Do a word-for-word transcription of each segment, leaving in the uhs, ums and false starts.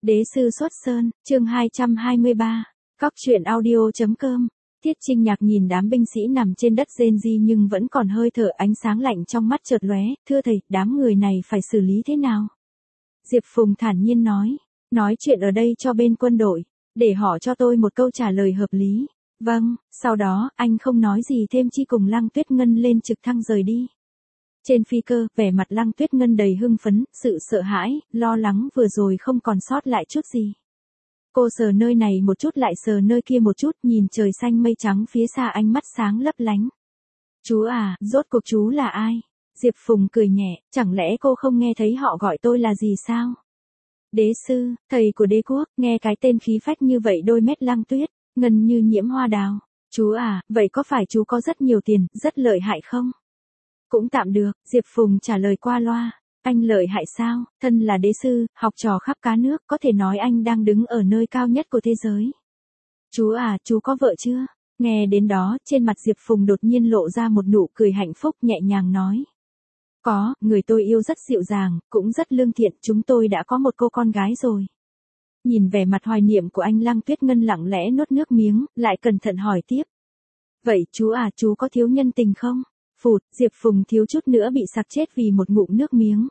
Đế sư xuất sơn, chương hai trăm hai mươi ba, Cóc truyện audio chấm com. Tiết Trinh Nhạc nhìn đám binh sĩ nằm trên đất rên ri nhưng vẫn còn hơi thở, ánh sáng lạnh trong mắt chợt lóe, thưa thầy, đám người này phải xử lý thế nào? Diệp Phùng thản nhiên nói, nói chuyện ở đây cho bên quân đội, để họ cho tôi một câu trả lời hợp lý. Vâng, sau đó, anh không nói gì thêm chi cùng Lăng Tuyết Ngân lên trực thăng rời đi. Trên phi cơ, vẻ mặt Lăng Tuyết Ngân đầy hưng phấn, sự sợ hãi, lo lắng vừa rồi không còn sót lại chút gì. Cô sờ nơi này một chút lại sờ nơi kia một chút, nhìn trời xanh mây trắng phía xa, ánh mắt sáng lấp lánh. Chú à, rốt cuộc chú là ai? Diệp Phùng cười nhẹ, chẳng lẽ cô không nghe thấy họ gọi tôi là gì sao? Đế sư, thầy của đế quốc, nghe cái tên khí phách như vậy đôi mét Lăng Tuyết Ngân như nhiễm hoa đào. Chú à, vậy có phải chú có rất nhiều tiền, rất lợi hại không? Cũng tạm được, Diệp Phùng trả lời qua loa. Anh lợi hại sao, thân là đế sư, học trò khắp cá nước, có thể nói anh đang đứng ở nơi cao nhất của thế giới. Chú à, chú có vợ chưa? Nghe đến đó, trên mặt Diệp Phùng đột nhiên lộ ra một nụ cười hạnh phúc, nhẹ nhàng nói. Có, người tôi yêu rất dịu dàng, cũng rất lương thiện, chúng tôi đã có một cô con gái rồi. Nhìn vẻ mặt hoài niệm của anh, Lăng Tuyết Ngân lặng lẽ nuốt nước miếng, lại cẩn thận hỏi tiếp. Vậy chú à, chú có thiếu nhân tình không? Phụt, Diệp Phùng thiếu chút nữa bị sặc chết vì một ngụm nước miếng.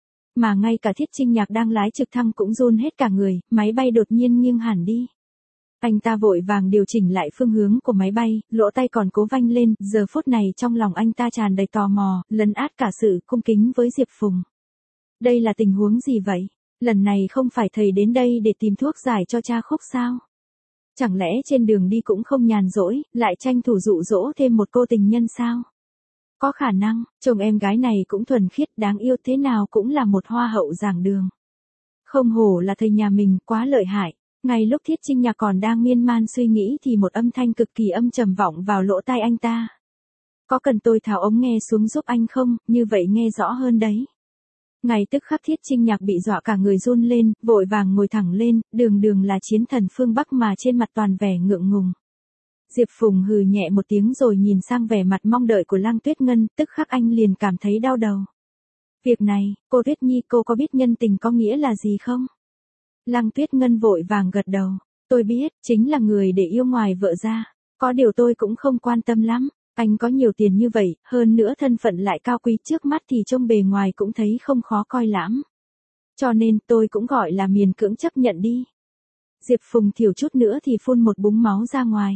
Mà ngay cả Thiết Trinh Nhạc đang lái trực thăng cũng run hết cả người, máy bay đột nhiên nghiêng hẳn đi. Anh ta vội vàng điều chỉnh lại phương hướng của máy bay, lỗ tay còn cố vanh lên, giờ phút này trong lòng anh ta tràn đầy tò mò, lấn át cả sự cung kính với Diệp Phùng. Đây là tình huống gì vậy? Lần này không phải thầy đến đây để tìm thuốc giải cho cha Khúc sao? Chẳng lẽ trên đường đi cũng không nhàn rỗi, lại tranh thủ dụ dỗ thêm một cô tình nhân sao? Có khả năng, chồng em gái này cũng thuần khiết, đáng yêu, thế nào cũng là một hoa hậu giảng đường. Không hổ là thầy nhà mình, quá lợi hại. Ngay lúc Thiết Trinh Nhạc còn đang miên man suy nghĩ thì một âm thanh cực kỳ âm trầm vọng vào lỗ tai anh ta. Có cần tôi tháo ống nghe xuống giúp anh không, như vậy nghe rõ hơn đấy. Ngay tức khắc Thiết Trinh Nhạc bị dọa cả người run lên, vội vàng ngồi thẳng lên, đường đường là chiến thần phương Bắc mà trên mặt toàn vẻ ngượng ngùng. Diệp Phùng hừ nhẹ một tiếng rồi nhìn sang vẻ mặt mong đợi của Lăng Tuyết Ngân, tức khắc anh liền cảm thấy đau đầu. Việc này, cô Tuyết Nhi, cô có biết nhân tình có nghĩa là gì không? Lăng Tuyết Ngân vội vàng gật đầu. Tôi biết, chính là người để yêu ngoài vợ ra. Có điều tôi cũng không quan tâm lắm. Anh có nhiều tiền như vậy, hơn nữa thân phận lại cao quý, trước mắt thì trông bề ngoài cũng thấy không khó coi lắm. Cho nên tôi cũng gọi là miền cưỡng chấp nhận đi. Diệp Phùng thiểu chút nữa thì phun một búng máu ra ngoài.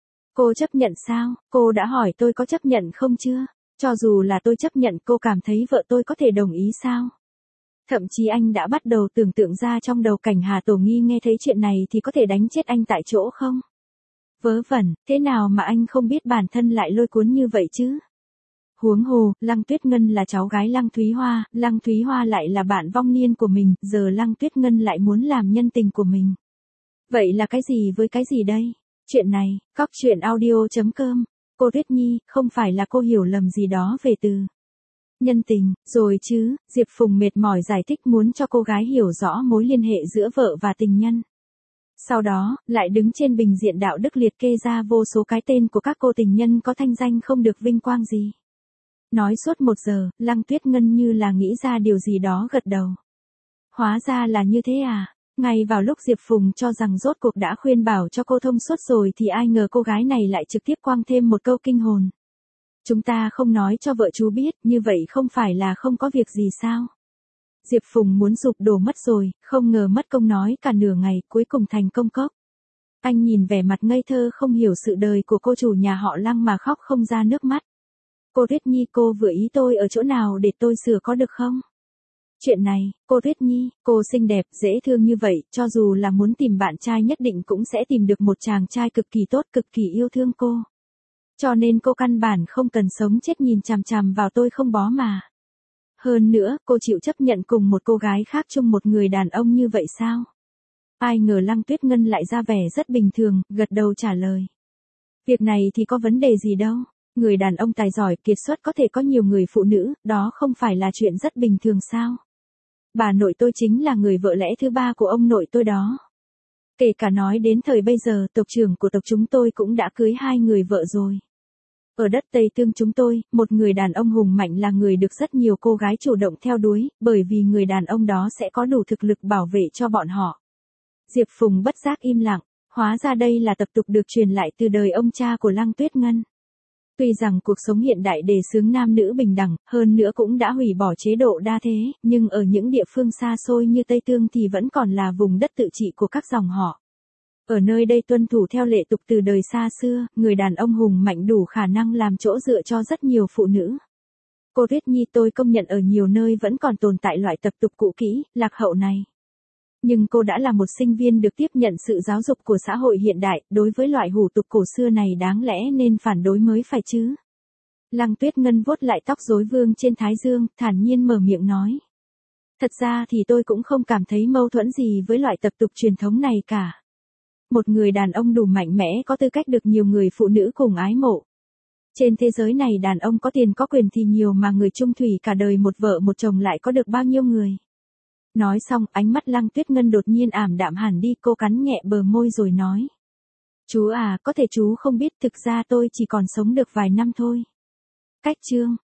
Cô chấp nhận sao? Cô đã hỏi tôi có chấp nhận không chưa? Cho dù là tôi chấp nhận, cô cảm thấy vợ tôi có thể đồng ý sao? Thậm chí anh đã bắt đầu tưởng tượng ra trong đầu cảnh Hà Tổ Nghi nghe thấy chuyện này thì có thể đánh chết anh tại chỗ không? Vớ vẩn, thế nào mà anh không biết bản thân lại lôi cuốn như vậy chứ? Huống hồ, Lăng Tuyết Ngân là cháu gái Lăng Thúy Hoa, Lăng Thúy Hoa lại là bạn vong niên của mình, giờ Lăng Tuyết Ngân lại muốn làm nhân tình của mình. Vậy là cái gì với cái gì đây? Chuyện này, Cóc truyện audio chấm com. Cô Tuyết Nhi, không phải là cô hiểu lầm gì đó về từ nhân tình, rồi chứ? Diệp Phùng mệt mỏi giải thích, muốn cho cô gái hiểu rõ mối liên hệ giữa vợ và tình nhân. Sau đó, lại đứng trên bình diện đạo đức liệt kê ra vô số cái tên của các cô tình nhân có thanh danh không được vinh quang gì. Nói suốt một giờ, Lăng Tuyết Ngân như là nghĩ ra điều gì đó gật đầu. Hóa ra là như thế à? Ngay vào lúc Diệp Phùng cho rằng rốt cuộc đã khuyên bảo cho cô thông suốt rồi thì ai ngờ cô gái này lại trực tiếp quăng thêm một câu kinh hồn. Chúng ta không nói cho vợ chú biết, như vậy không phải là không có việc gì sao? Diệp Phùng muốn sụp đổ mất rồi, không ngờ mất công nói cả nửa ngày, cuối cùng thành công cốc. Anh nhìn vẻ mặt ngây thơ không hiểu sự đời của cô chủ nhà họ Lăng mà khóc không ra nước mắt. Cô Tuyết Nhi, cô vừa ý tôi ở chỗ nào để tôi sửa có được không? Chuyện này, cô Tuyết Nhi, cô xinh đẹp, dễ thương như vậy, cho dù là muốn tìm bạn trai nhất định cũng sẽ tìm được một chàng trai cực kỳ tốt, cực kỳ yêu thương cô. Cho nên cô căn bản không cần sống chết nhìn chằm chằm vào tôi không bó mà. Hơn nữa, cô chịu chấp nhận cùng một cô gái khác chung một người đàn ông như vậy sao? Ai ngờ Lăng Tuyết Ngân lại ra vẻ rất bình thường, gật đầu trả lời. Việc này thì có vấn đề gì đâu. Người đàn ông tài giỏi, kiệt xuất có thể có nhiều người phụ nữ, đó không phải là chuyện rất bình thường sao? Bà nội tôi chính là người vợ lẽ thứ ba của ông nội tôi đó. Kể cả nói đến thời bây giờ, tộc trưởng của tộc chúng tôi cũng đã cưới hai người vợ rồi. Ở đất Tây Tương chúng tôi, một người đàn ông hùng mạnh là người được rất nhiều cô gái chủ động theo đuổi, bởi vì người đàn ông đó sẽ có đủ thực lực bảo vệ cho bọn họ. Diệp Phùng bất giác im lặng, hóa ra đây là tập tục được truyền lại từ đời ông cha của Lăng Tuyết Ngân. Tuy rằng cuộc sống hiện đại đề xướng nam nữ bình đẳng, hơn nữa cũng đã hủy bỏ chế độ đa thế, nhưng ở những địa phương xa xôi như Tây Tương thì vẫn còn là vùng đất tự trị của các dòng họ. Ở nơi đây tuân thủ theo lệ tục từ đời xa xưa, người đàn ông hùng mạnh đủ khả năng làm chỗ dựa cho rất nhiều phụ nữ. Cô Tuyết Nhi, tôi công nhận ở nhiều nơi vẫn còn tồn tại loại tập tục cũ kỹ, lạc hậu này. Nhưng cô đã là một sinh viên được tiếp nhận sự giáo dục của xã hội hiện đại, đối với loại hủ tục cổ xưa này đáng lẽ nên phản đối mới phải chứ. Lăng Tuyết Ngân vuốt lại tóc rối vương trên thái dương, thản nhiên mở miệng nói. Thật ra thì tôi cũng không cảm thấy mâu thuẫn gì với loại tập tục truyền thống này cả. Một người đàn ông đủ mạnh mẽ có tư cách được nhiều người phụ nữ cùng ái mộ. Trên thế giới này đàn ông có tiền có quyền thì nhiều mà người chung thủy cả đời một vợ một chồng lại có được bao nhiêu người. Nói xong ánh mắt Lăng Tuyết Ngân đột nhiên ảm đạm hẳn đi, cô cắn nhẹ bờ môi rồi nói. Chú à, có thể chú không biết thực ra tôi chỉ còn sống được vài năm thôi. Cách chương.